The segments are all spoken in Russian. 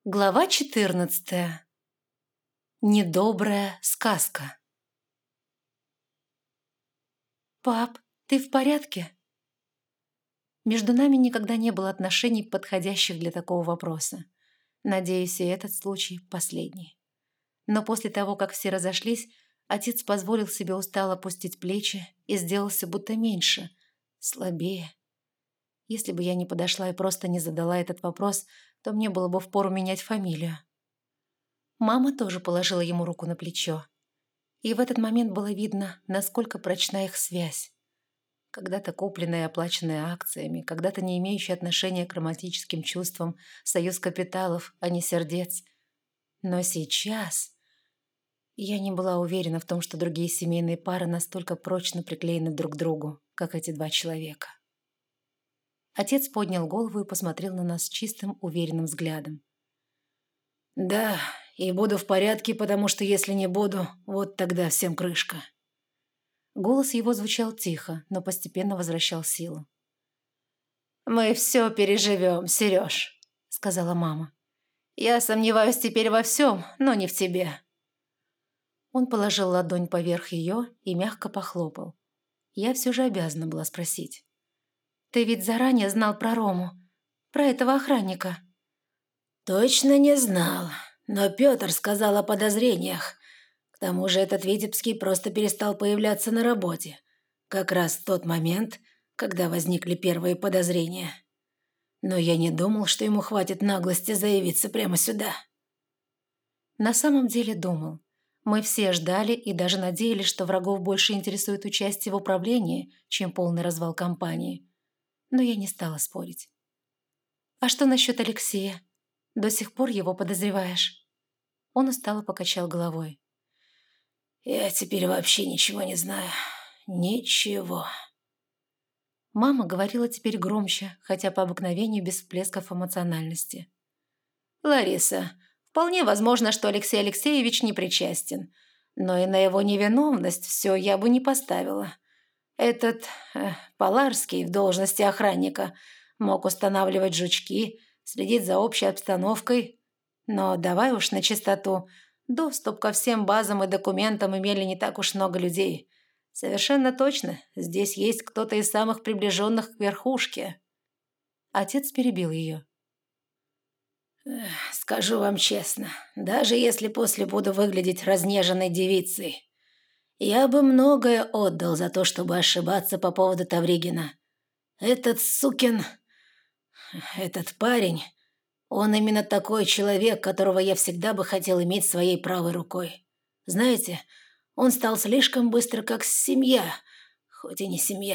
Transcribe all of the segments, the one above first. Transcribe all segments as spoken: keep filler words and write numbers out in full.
Глава четырнадцатая. Недобрая сказка. «Пап, ты в порядке?» Между нами никогда не было отношений, подходящих для такого вопроса. Надеюсь, и этот случай последний. Но после того, как все разошлись, отец позволил себе устало опустить плечи и сделался будто меньше, слабее. Если бы я не подошла и просто не задала этот вопрос, то мне было бы впору менять фамилию. Мама тоже положила ему руку на плечо. И в этот момент было видно, насколько прочна их связь. Когда-то купленная и оплаченная акциями, когда-то не имеющая отношения к романтическим чувствам, союз капиталов, а не сердец. Но сейчас я не была уверена в том, что другие семейные пары настолько прочно приклеены друг к другу, как эти два человека. Отец поднял голову и посмотрел на нас чистым, уверенным взглядом. «Да, и буду в порядке, потому что если не буду, вот тогда всем крышка». Голос его звучал тихо, но постепенно возвращал силу. «Мы все переживем, Сереж», — сказала мама. «Я сомневаюсь теперь во всем, но не в тебе». Он положил ладонь поверх ее и мягко похлопал. Я все же обязана была спросить. «Ты ведь заранее знал про Рому, про этого охранника?» «Точно не знал, но Петр сказал о подозрениях. К тому же этот Витебский просто перестал появляться на работе. Как раз в тот момент, когда возникли первые подозрения. Но я не думал, что ему хватит наглости заявиться прямо сюда». На самом деле думал. Мы все ждали и даже надеялись, что врагов больше интересует участие в управлении, чем полный развал компании. Но я не стала спорить. «А что насчет Алексея? До сих пор его подозреваешь?» Он устало покачал головой. «Я теперь вообще ничего не знаю. Ничего». Мама говорила теперь громче, хотя по обыкновению без всплесков эмоциональности. «Лариса, вполне возможно, что Алексей Алексеевич не причастен. Но и на его невиновность все я бы не поставила. Этот э, Поларский в должности охранника мог устанавливать жучки, следить за общей обстановкой. Но давай уж на чистоту. Доступ ко всем базам и документам имели не так уж много людей. Совершенно точно, здесь есть кто-то из самых приближенных к верхушке». Отец перебил ее. «Скажу вам честно, даже если после буду выглядеть разнеженной девицей, я бы многое отдал за то, чтобы ошибаться по поводу Тавригина. Этот сукин... этот парень, он именно такой человек, которого я всегда бы хотел иметь своей правой рукой. Знаете, он стал слишком быстро как семья, хоть и не семья».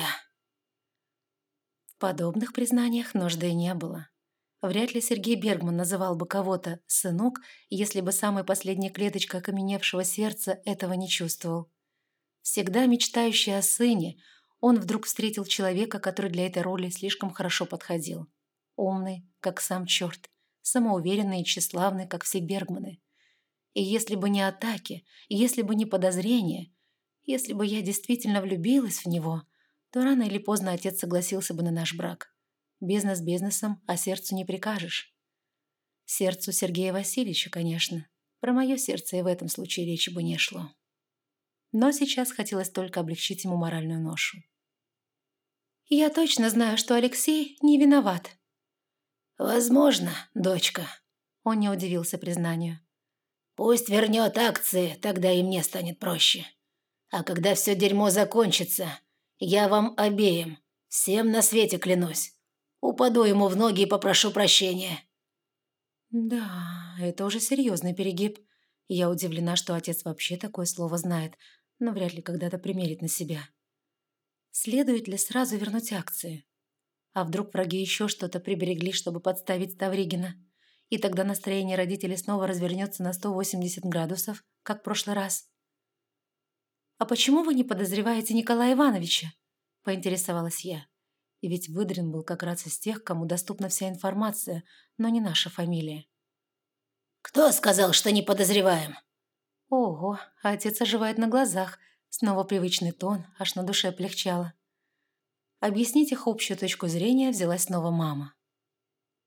В подобных признаниях нужды не было. Вряд ли Сергей Бергман называл бы кого-то «сынок», если бы самой последней клеточкой окаменевшего сердца этого не чувствовал. Всегда мечтающий о сыне, он вдруг встретил человека, который для этой роли слишком хорошо подходил. Умный, как сам черт, самоуверенный и тщеславный, как все Бергманы. И если бы не атаки, если бы не подозрения, если бы я действительно влюбилась в него, то рано или поздно отец согласился бы на наш брак. Бизнес бизнесом, а сердцу не прикажешь. Сердцу Сергея Васильевича, конечно. Про мое сердце и в этом случае речи бы не шло. Но сейчас хотелось только облегчить ему моральную ношу. «Я точно знаю, что Алексей не виноват». «Возможно, дочка», — он не удивился признанию. «Пусть вернет акции, тогда и мне станет проще. А когда все дерьмо закончится, я вам обеим, всем на свете клянусь, упаду ему в ноги и попрошу прощения». Да, это уже серьезный перегиб. Я удивлена, что отец вообще такое слово знает, но вряд ли когда-то примерит на себя. Следует ли сразу вернуть акции? А вдруг враги еще что-то приберегли, чтобы подставить Тавригина? И тогда настроение родителей снова развернется на сто восемьдесят градусов, как в прошлый раз. «А почему вы не подозреваете Николая Ивановича?» – поинтересовалась я. И ведь Выдрин был как раз из тех, кому доступна вся информация, но не наша фамилия. «Кто сказал, что не подозреваем?» Ого, отец оживает на глазах. Снова привычный тон, аж на душе полегчало. Объяснить их общую точку зрения взялась снова мама.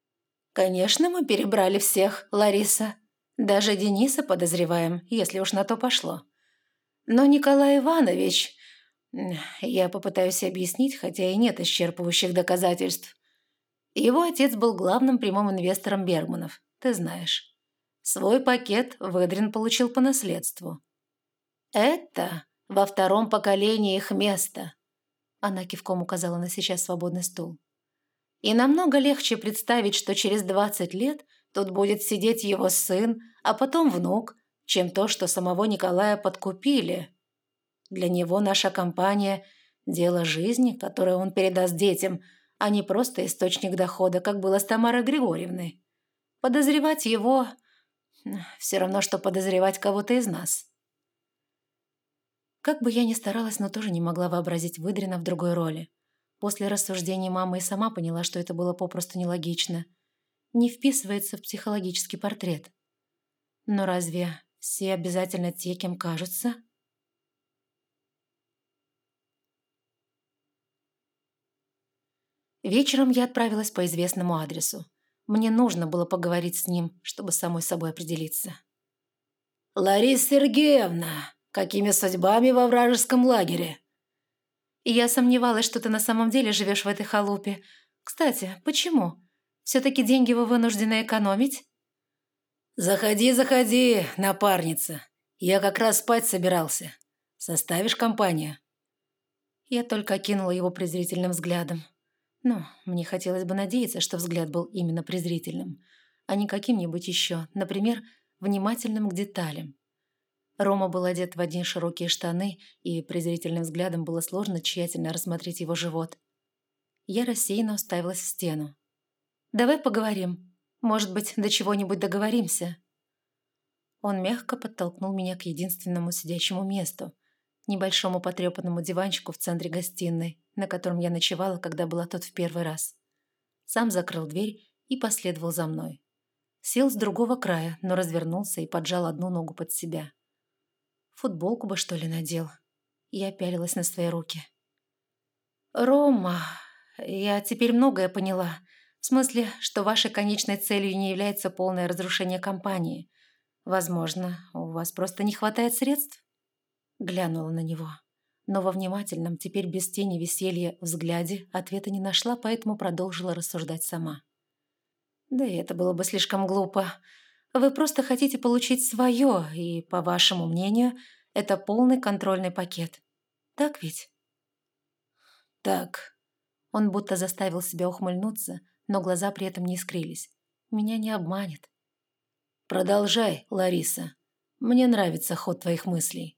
Конечно, мы перебрали всех, Лариса. Даже Дениса подозреваем, если уж на то пошло. Но Николай Иванович... Я попытаюсь объяснить, хотя и нет исчерпывающих доказательств. Его отец был главным прямым инвестором Бергманов, ты знаешь. Свой пакет Выдрин получил по наследству. Это во втором поколении их место. Она кивком указала на сейчас свободный стул. И намного легче представить, что через двадцать лет тут будет сидеть его сын, а потом внук, чем то, что самого Николая подкупили. Для него наша компания – дело жизни, которое он передаст детям, а не просто источник дохода, как было с Тамарой Григорьевной. Подозревать его – все равно, что подозревать кого-то из нас. Как бы я ни старалась, но тоже не могла вообразить Выдрина в другой роли. После рассуждений мамы и сама поняла, что это было попросту нелогично. Не вписывается в психологический портрет. Но разве все обязательно те, кем кажутся? Вечером я отправилась по известному адресу. Мне нужно было поговорить с ним, чтобы самой собой определиться. «Лариса Сергеевна, какими судьбами во вражеском лагере?» «Я сомневалась, что ты на самом деле живешь в этой халупе. Кстати, почему? Все-таки деньги вы вынуждены экономить?» «Заходи, заходи, напарница. Я как раз спать собирался. Составишь компанию?» Я только окинула его презрительным взглядом. Ну, мне хотелось бы надеяться, что взгляд был именно презрительным, а не каким-нибудь еще, например, внимательным к деталям. Рома был одет в одни широкие штаны, и презрительным взглядом было сложно тщательно рассмотреть его живот. Я рассеянно уставилась в стену. «Давай поговорим. Может быть, до чего-нибудь договоримся?» Он мягко подтолкнул меня к единственному сидячему месту, небольшому потрепанному диванчику в центре гостиной, на котором я ночевала, когда была тут в первый раз. Сам закрыл дверь и последовал за мной. Сел с другого края, но развернулся и поджал одну ногу под себя. Футболку бы, что ли, надел. Я пялилась на свои руки. «Рома, я теперь многое поняла. В смысле, что вашей конечной целью не является полное разрушение компании. Возможно, у вас просто не хватает средств?» Глянула на него. Но во внимательном, теперь без тени веселья, взгляде ответа не нашла, поэтому продолжила рассуждать сама. «Да и это было бы слишком глупо. Вы просто хотите получить свое, и, по вашему мнению, это полный контрольный пакет. Так ведь?» «Так». Он будто заставил себя ухмыльнуться, но глаза при этом не искрились. «Меня не обманет». «Продолжай, Лариса. Мне нравится ход твоих мыслей».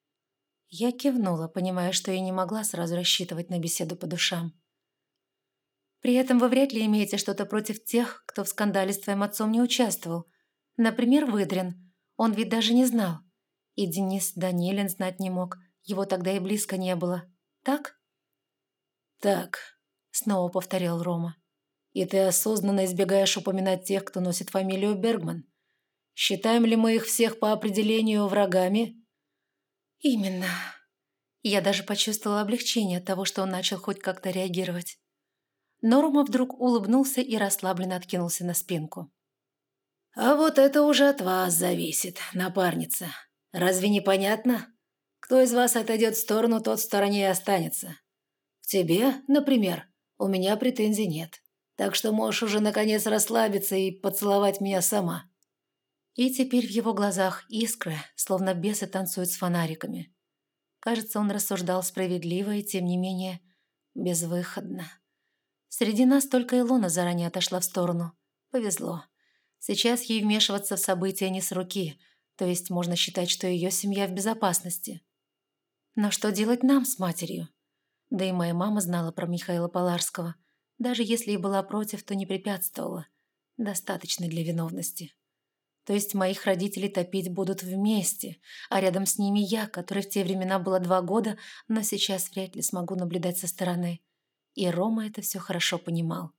Я кивнула, понимая, что я не могла сразу рассчитывать на беседу по душам. «При этом вы вряд ли имеете что-то против тех, кто в скандале с твоим отцом не участвовал. Например, Выдрин. Он ведь даже не знал. И Денис Данилин знать не мог. Его тогда и близко не было. Так?» «Так», — снова повторял Рома. «И ты осознанно избегаешь упоминать тех, кто носит фамилию Бергман. Считаем ли мы их всех по определению врагами?» «Именно». Я даже почувствовала облегчение от того, что он начал хоть как-то реагировать. Но Рома вдруг улыбнулся и расслабленно откинулся на спинку. «А вот это уже от вас зависит, напарница. Разве не понятно? Кто из вас отойдет в сторону, тот в стороне и останется. К тебе, например, у меня претензий нет. Так что можешь уже наконец расслабиться и поцеловать меня сама». И теперь в его глазах искры, словно бесы танцуют с фонариками. Кажется, он рассуждал справедливо и, тем не менее, безвыходно. Среди нас только Илона заранее отошла в сторону. Повезло. Сейчас ей вмешиваться в события не с руки, то есть можно считать, что ее семья в безопасности. Но что делать нам с матерью? Да и моя мама знала про Михаила Поларского. Даже если и была против, то не препятствовала. Достаточно для виновности. То есть моих родителей топить будут вместе, а рядом с ними я, которой в те времена было два года, но сейчас вряд ли смогу наблюдать со стороны. И Рома это все хорошо понимал.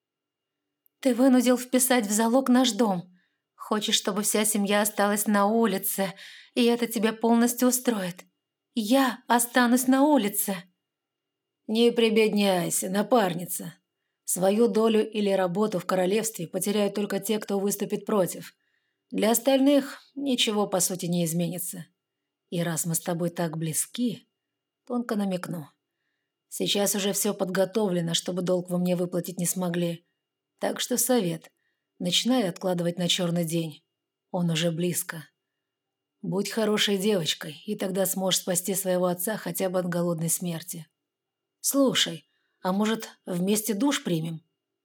«Ты вынудил вписать в залог наш дом. Хочешь, чтобы вся семья осталась на улице, и это тебя полностью устроит. Я останусь на улице». «Не прибедняйся, напарница. Свою долю или работу в королевстве потеряют только те, кто выступит против. Для остальных ничего по сути не изменится. И раз мы с тобой так близки, тонко намекну. Сейчас уже все подготовлено, чтобы долг вы мне выплатить не смогли. Так что совет. Начинай откладывать на черный день. Он уже близко. Будь хорошей девочкой, и тогда сможешь спасти своего отца хотя бы от голодной смерти. Слушай, а может, вместе душ примем?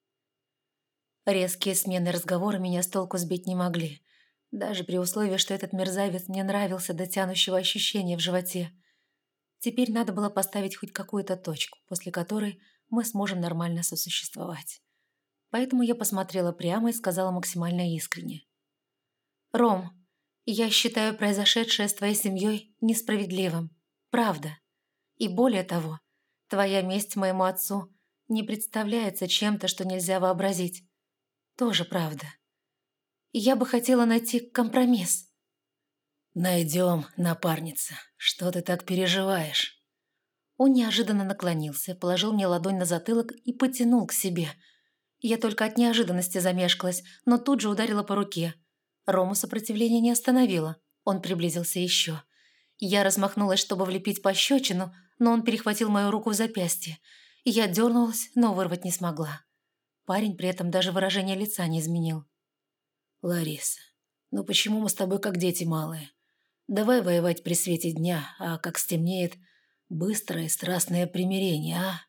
Резкие смены разговора меня с толку сбить не могли. Даже при условии, что этот мерзавец мне нравился до тянущего ощущения в животе. Теперь надо было поставить хоть какую-то точку, после которой мы сможем нормально сосуществовать. Поэтому я посмотрела прямо и сказала максимально искренне. «Ром, я считаю произошедшее с твоей семьей несправедливым. Правда. И более того, твоя месть моему отцу не представляется чем-то, что нельзя вообразить. Тоже правда. Я бы хотела найти компромисс». Найдем, напарница. Что ты так переживаешь? Он неожиданно наклонился, положил мне ладонь на затылок и потянул к себе. Я только от неожиданности замешкалась, но тут же ударила по руке. Рому сопротивление не остановило. Он приблизился еще. Я размахнулась, чтобы влепить пощечину, но он перехватил мою руку в запястье. Я дернулась, но вырвать не смогла. Парень при этом даже выражение лица не изменил. Лариса, ну почему мы с тобой как дети малые? Давай воевать при свете дня, а как стемнеет, быстрое и страстное примирение, а?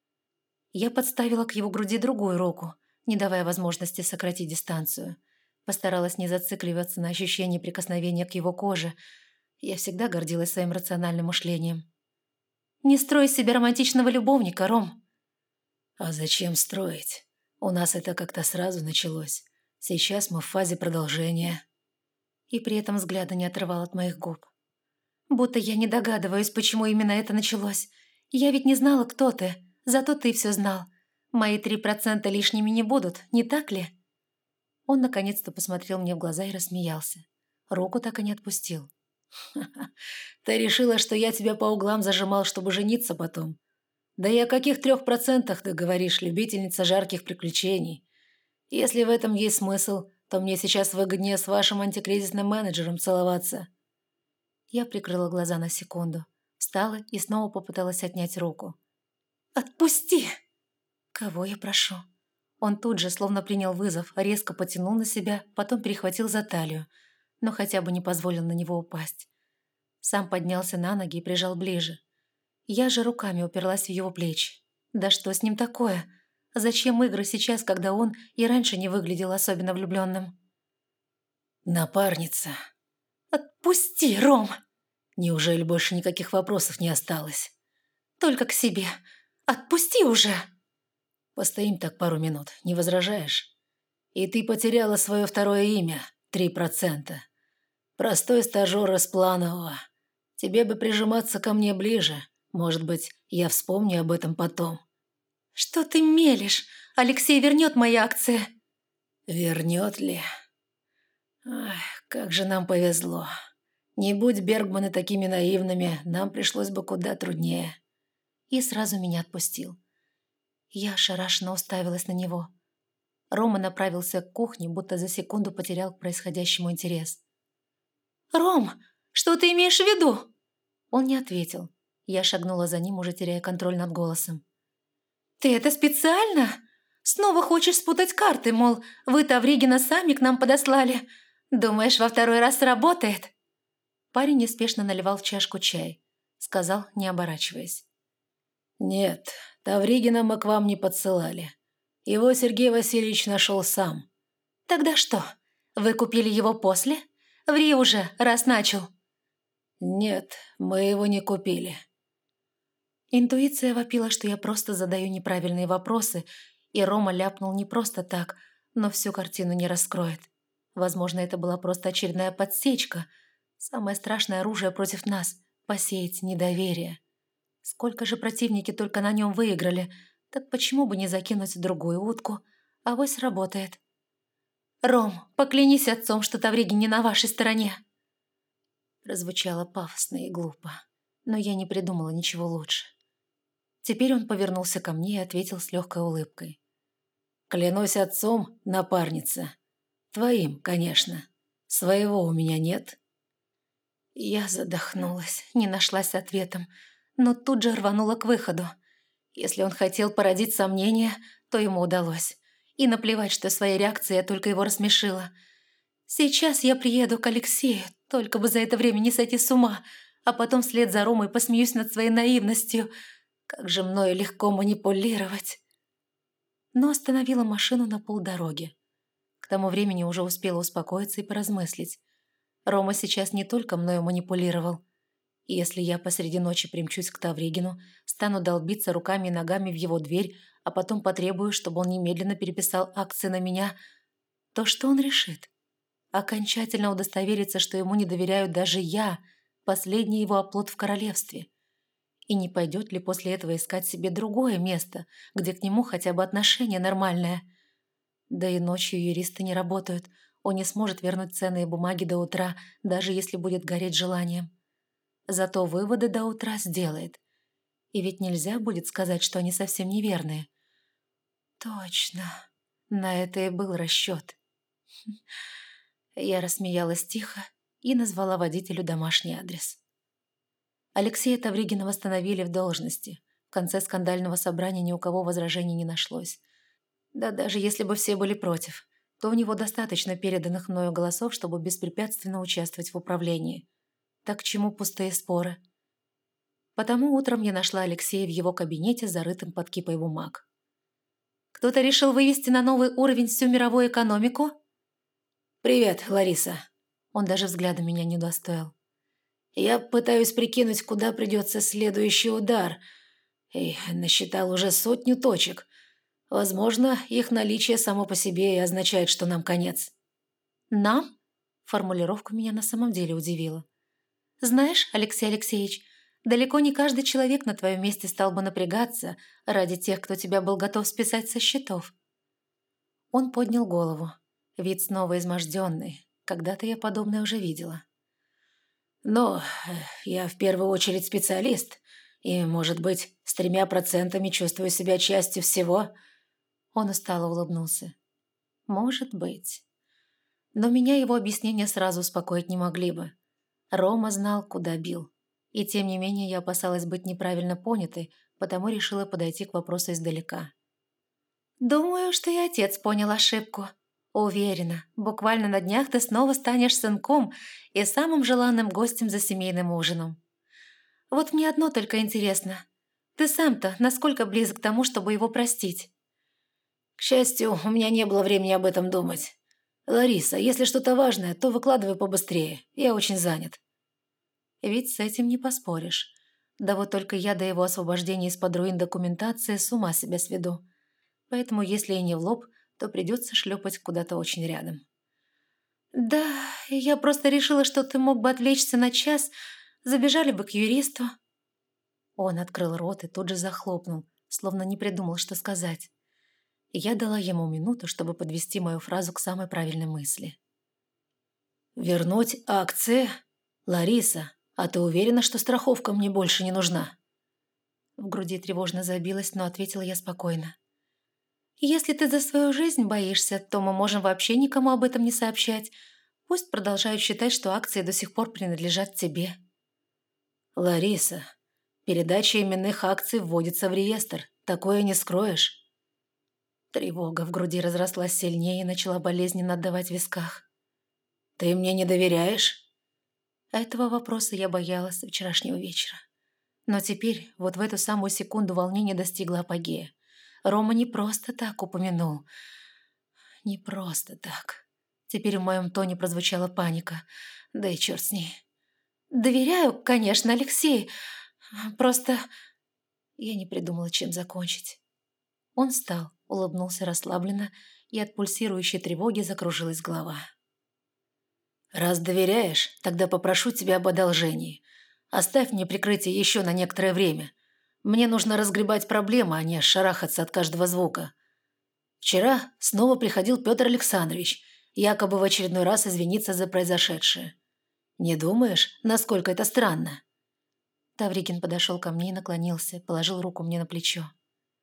Я подставила к его груди другую руку, не давая возможности сократить дистанцию. Постаралась не зацикливаться на ощущении прикосновения к его коже. Я всегда гордилась своим рациональным мышлением. «Не строй из себя романтичного любовника, Ром!» А зачем строить? У нас это как-то сразу началось. Сейчас мы в фазе продолжения. И при этом взгляда не отрывал от моих губ. Будто я не догадываюсь, почему именно это началось. Я ведь не знала, кто ты, зато ты все знал. Мои три процента лишними не будут, не так ли? Он наконец-то посмотрел мне в глаза и рассмеялся. Руку так и не отпустил. Ха-ха. Ты решила, что я тебя по углам зажимал, чтобы жениться потом? Да и о каких трех процентах ты говоришь, любительница жарких приключений? Если в этом есть смысл, то мне сейчас выгоднее с вашим антикризисным менеджером целоваться. Я прикрыла глаза на секунду, встала и снова попыталась отнять руку. «Отпусти!» «Кого я прошу?» Он тут же, словно принял вызов, резко потянул на себя, потом перехватил за талию, но хотя бы не позволил на него упасть. Сам поднялся на ноги и прижал ближе. Я же руками уперлась в его плечи. Да что с ним такое? Зачем игры сейчас, когда он и раньше не выглядел особенно влюбленным? Напарница. «Отпусти, Ром!» Неужели больше никаких вопросов не осталось? «Только к себе. Отпусти уже!» Постоим так пару минут, не возражаешь? И ты потеряла свое второе имя, три процента. Простой стажер из планового. Тебе бы прижиматься ко мне ближе. Может быть, я вспомню об этом потом. «Что ты мелешь? Алексей вернет мои акции!» Вернет ли? Ах, как же нам повезло. Не будь Бергманы такими наивными, нам пришлось бы куда труднее. И сразу меня отпустил. Я ошарашенно уставилась на него. Рома направился к кухне, будто за секунду потерял к происходящему интерес. «Ром, что ты имеешь в виду?» Он не ответил. Я шагнула за ним, уже теряя контроль над голосом. «Ты это специально? Снова хочешь спутать карты, мол, вы Тавригина сами к нам подослали? Думаешь, во второй раз сработает?» Парень неспешно наливал в чашку чай. Сказал, не оборачиваясь. «Нет, Тавригина мы к вам не подсылали. Его Сергей Васильевич нашел сам». «Тогда что, вы купили его после? Ври уже, раз начал». «Нет, мы его не купили». Интуиция вопила, что я просто задаю неправильные вопросы, и Рома ляпнул не просто так, но всю картину не раскроет. Возможно, это была просто очередная подсечка. Самое страшное оружие против нас – посеять недоверие. Сколько же противники только на нем выиграли, так почему бы не закинуть другую утку? Авось работает. «Ром, поклянись отцом, что Тавригин не на вашей стороне!» Прозвучало пафосно и глупо, но я не придумала ничего лучше. Теперь он повернулся ко мне и ответил с легкой улыбкой. Клянусь отцом, напарница. Твоим, конечно. Своего у меня нет». Я задохнулась, не нашлась с ответом, но тут же рванула к выходу. Если он хотел породить сомнения, то ему удалось. И наплевать, что своей реакцией я только его рассмешила. Сейчас я приеду к Алексею, только бы за это время не сойти с ума, а потом вслед за Ромой посмеюсь над своей наивностью. Как же мною легко манипулировать. Но остановила машину на полдороги. К тому времени уже успела успокоиться и поразмыслить. Рома сейчас не только мною манипулировал. И если я посреди ночи примчусь к Тавригину, стану долбиться руками и ногами в его дверь, а потом потребую, чтобы он немедленно переписал акции на меня, то что он решит? Окончательно удостовериться, что ему не доверяю даже я, последний его оплот в королевстве. И не пойдет ли после этого искать себе другое место, где к нему хотя бы отношение нормальное? Да и ночью юристы не работают. Он не сможет вернуть ценные бумаги до утра, даже если будет гореть желанием. Зато выводы до утра сделает. И ведь нельзя будет сказать, что они совсем неверные. Точно. На это и был расчет. Я рассмеялась тихо и назвала водителю домашний адрес. Алексея Тавригина восстановили в должности. В конце скандального собрания ни у кого возражений не нашлось. Да даже если бы все были против, то у него достаточно переданных мною голосов, чтобы беспрепятственно участвовать в управлении. Так к чему пустые споры? Потому утром я нашла Алексея в его кабинете, зарытым под кипой бумаг. «Кто-то решил вывести на новый уровень всю мировую экономику?» «Привет, Лариса». Он даже взглядом меня не удостоил. «Я пытаюсь прикинуть, куда придется следующий удар. И насчитал уже сотню точек. Возможно, их наличие само по себе и означает, что нам конец». «Нам?» Формулировка меня на самом деле удивила. «Знаешь, Алексей Алексеевич, далеко не каждый человек на твоем месте стал бы напрягаться ради тех, кто тебя был готов списать со счетов». Он поднял голову. Вид снова изможденный. Когда-то я подобное уже видела. «Но я в первую очередь специалист, и, может быть, с тремя процентами чувствую себя частью всего». Он устало улыбнулся. «Может быть». Но меня его объяснения сразу успокоить не могли бы. Рома знал, куда бил. И тем не менее я опасалась быть неправильно понятой, потому решила подойти к вопросу издалека. «Думаю, что и отец понял ошибку. Уверена, буквально на днях ты снова станешь сынком и самым желанным гостем за семейным ужином. Вот мне одно только интересно. Ты сам-то насколько близок к тому, чтобы его простить?» «К счастью, у меня не было времени об этом думать. Лариса, если что-то важное, то выкладывай побыстрее. Я очень занят». Ведь с этим не поспоришь. Да вот только я до его освобождения из-под руин документации с ума себя сведу. Поэтому, если и не в лоб, то придется шлепать куда-то очень рядом. «Да, я просто решила, что ты мог бы отвлечься на час, забежали бы к юристу». Он открыл рот и тут же захлопнул, словно не придумал, что сказать. Я дала ему минуту, чтобы подвести мою фразу к самой правильной мысли. «Вернуть акции? Лариса, а ты уверена, что страховка мне больше не нужна?» В груди тревожно забилась, но ответила я спокойно. «Если ты за свою жизнь боишься, то мы можем вообще никому об этом не сообщать. Пусть продолжают считать, что акции до сих пор принадлежат тебе». «Лариса, передача именных акций вводится в реестр. Такое не скроешь». Тревога в груди разрослась сильнее и начала болезненно отдавать в висках. «Ты мне не доверяешь?» Этого вопроса я боялась с вчерашнего вечера. Но теперь, вот в эту самую секунду, волнение достигло апогея. Рома не просто так упомянул. Не просто так. Теперь в моем тоне прозвучала паника. Да и черт с ней. «Доверяю, конечно, Алексей. Просто...» Я не придумала, чем закончить. Он встал, улыбнулся расслабленно, и от пульсирующей тревоги закружилась голова. «Раз доверяешь, тогда попрошу тебя об одолжении. Оставь мне прикрытие еще на некоторое время. Мне нужно разгребать проблемы, а не шарахаться от каждого звука. Вчера снова приходил Петр Александрович, якобы в очередной раз извиниться за произошедшее. Не думаешь, насколько это странно?» Тавригин подошел ко мне и наклонился, положил руку мне на плечо.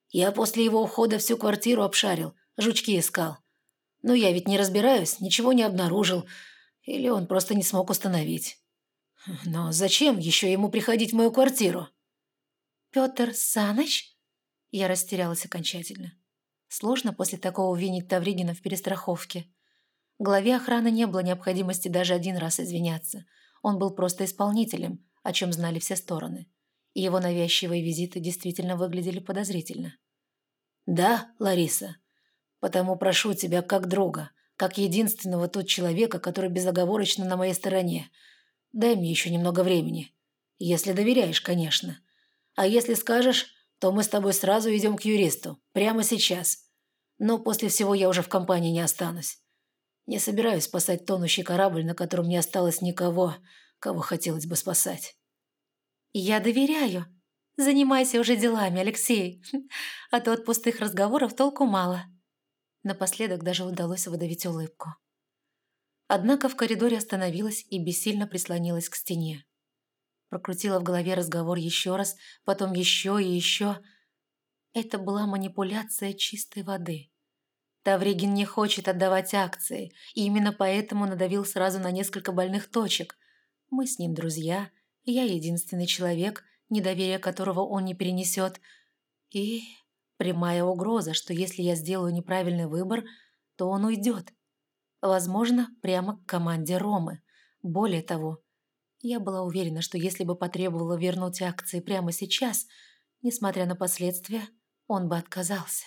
Я после его ухода всю квартиру обшарил, жучки искал. Но я ведь не разбираюсь, ничего не обнаружил. Или он просто не смог установить. Но зачем еще ему приходить в мою квартиру? Петр Саныч? Я растерялась окончательно. Сложно после такого винить Тавригина в перестраховке. Главе охраны не было необходимости даже один раз извиняться. Он был просто исполнителем, о чем знали все стороны. И его навязчивые визиты действительно выглядели подозрительно. «Да, Лариса, потому прошу тебя как друга, как единственного тут человека, который безоговорочно на моей стороне. Дай мне еще немного времени. Если доверяешь, конечно. А если скажешь, то мы с тобой сразу идем к юристу. Прямо сейчас. Но после всего я уже в компании не останусь. Не собираюсь спасать тонущий корабль, на котором не осталось никого, кого хотелось бы спасать». «Я доверяю. Занимайся уже делами, Алексей, а то от пустых разговоров толку мало». Напоследок даже удалось выдавить улыбку. Однако в коридоре остановилась и бессильно прислонилась к стене. Прокрутила в голове разговор еще раз, потом еще и еще. Это была манипуляция чистой воды. Тавригин не хочет отдавать акции, и именно поэтому надавил сразу на несколько больных точек. Мы с ним друзья, я единственный человек, недоверие которого он не перенесет. И прямая угроза, что если я сделаю неправильный выбор, то он уйдет. Возможно, прямо к команде Ромы. Более того, я была уверена, что если бы потребовала вернуть акции прямо сейчас, несмотря на последствия, он бы отказался.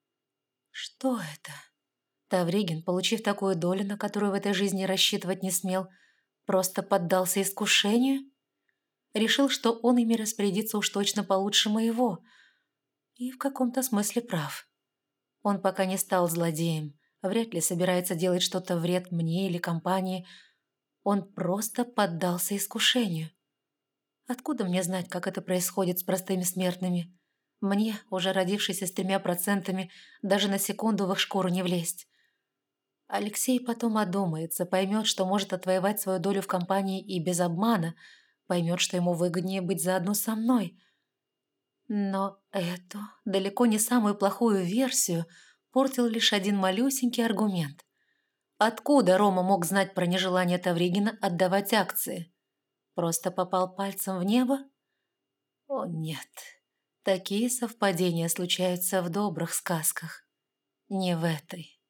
Что это? Тавригин, получив такую долю, на которую в этой жизни рассчитывать не смел, просто поддался искушению? Решил, что он ими распорядится уж точно получше моего. И в каком-то смысле прав. Он пока не стал злодеем, вряд ли собирается делать что-то вред мне или компании. Он просто поддался искушению. Откуда мне знать, как это происходит с простыми смертными? Мне, уже родившейся с тремя процентами, даже на секунду в их шкуру не влезть. Алексей потом одумается, поймет, что может отвоевать свою долю в компании и без обмана, поймет, что ему выгоднее быть заодно со мной. Но эту, далеко не самую плохую версию, портил лишь один малюсенький аргумент. Откуда Рома мог знать про нежелание Тавригина отдавать акции? Просто попал пальцем в небо? О нет, такие совпадения случаются в добрых сказках, не в этой.